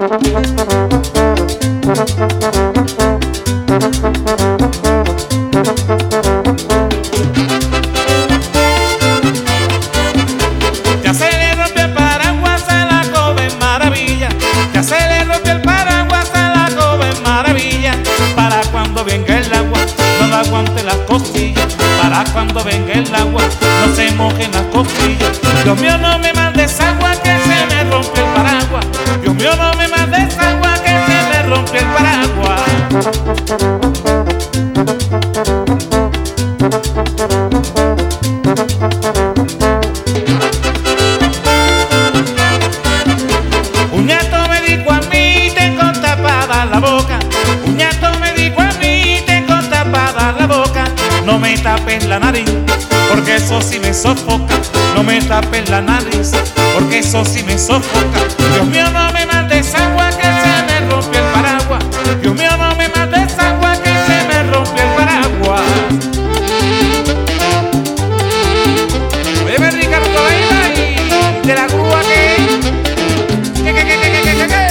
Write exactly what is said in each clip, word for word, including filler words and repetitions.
Ya se le rompió el paraguas a la joven maravilla. Ya se le rompió el paraguas a la joven maravilla. Para cuando venga el agua no la aguante las costillas. Para cuando venga el agua no se mojen las costillas. Dios mío, no me mandes agua que se me rompe el paraguas. Dios mío, no me mandes agua que se me rompe el paraguas. Un ñato me dijo a mí, tengo tapada la boca. Un ñato me dijo a mí, tengo tapada la boca. No me tapes la nariz, porque eso sí me sofoca. No me tapes la nariz, porque eso sí me sofoca. Dios mío, no me mandes agua que se me rompió el paraguas. Dios mío, no me mandes agua que se me rompió el paraguas. Oye, Ricardo, ahí de la grúa que que que que que que que que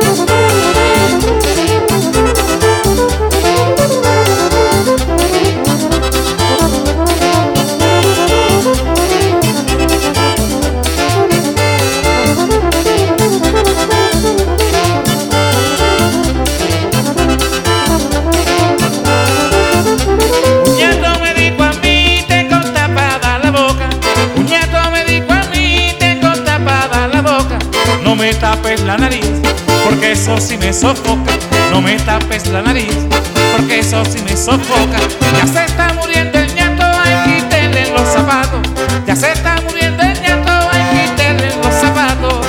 no me tapes la nariz, porque eso sí me sofoca. No me tapes la nariz, porque eso sí me sofoca. Ya se está muriendo el ñato, hay que quitarle los zapatos. Ya se está muriendo el ñato, hay que quitarle los zapatos.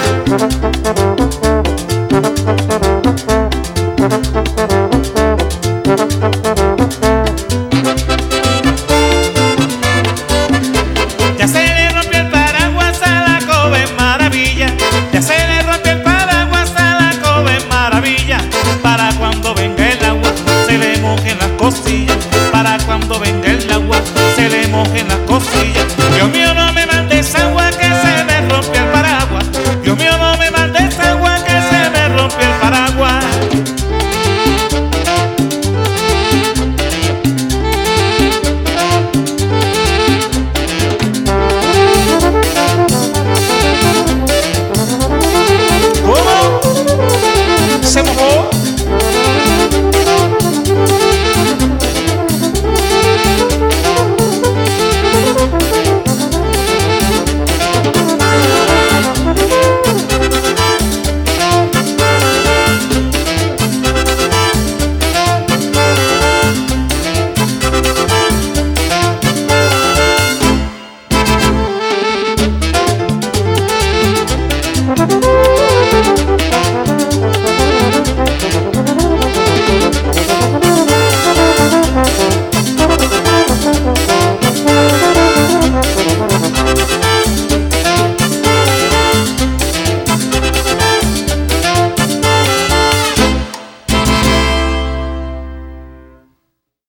Ya se le rompió el paraguas a la joven maravilla. Ya se le rompió el paraguas a la joven maravilla. Para cuando venga el agua se le mojen las costillas. Para cuando venga el agua se le mojen las costillas. Dios mío, no me mandes agua que se me rompió el paraguas. Dios mío, no me mandes agua que se me rompió el paraguas. ¿Cómo? ¿Se mojó?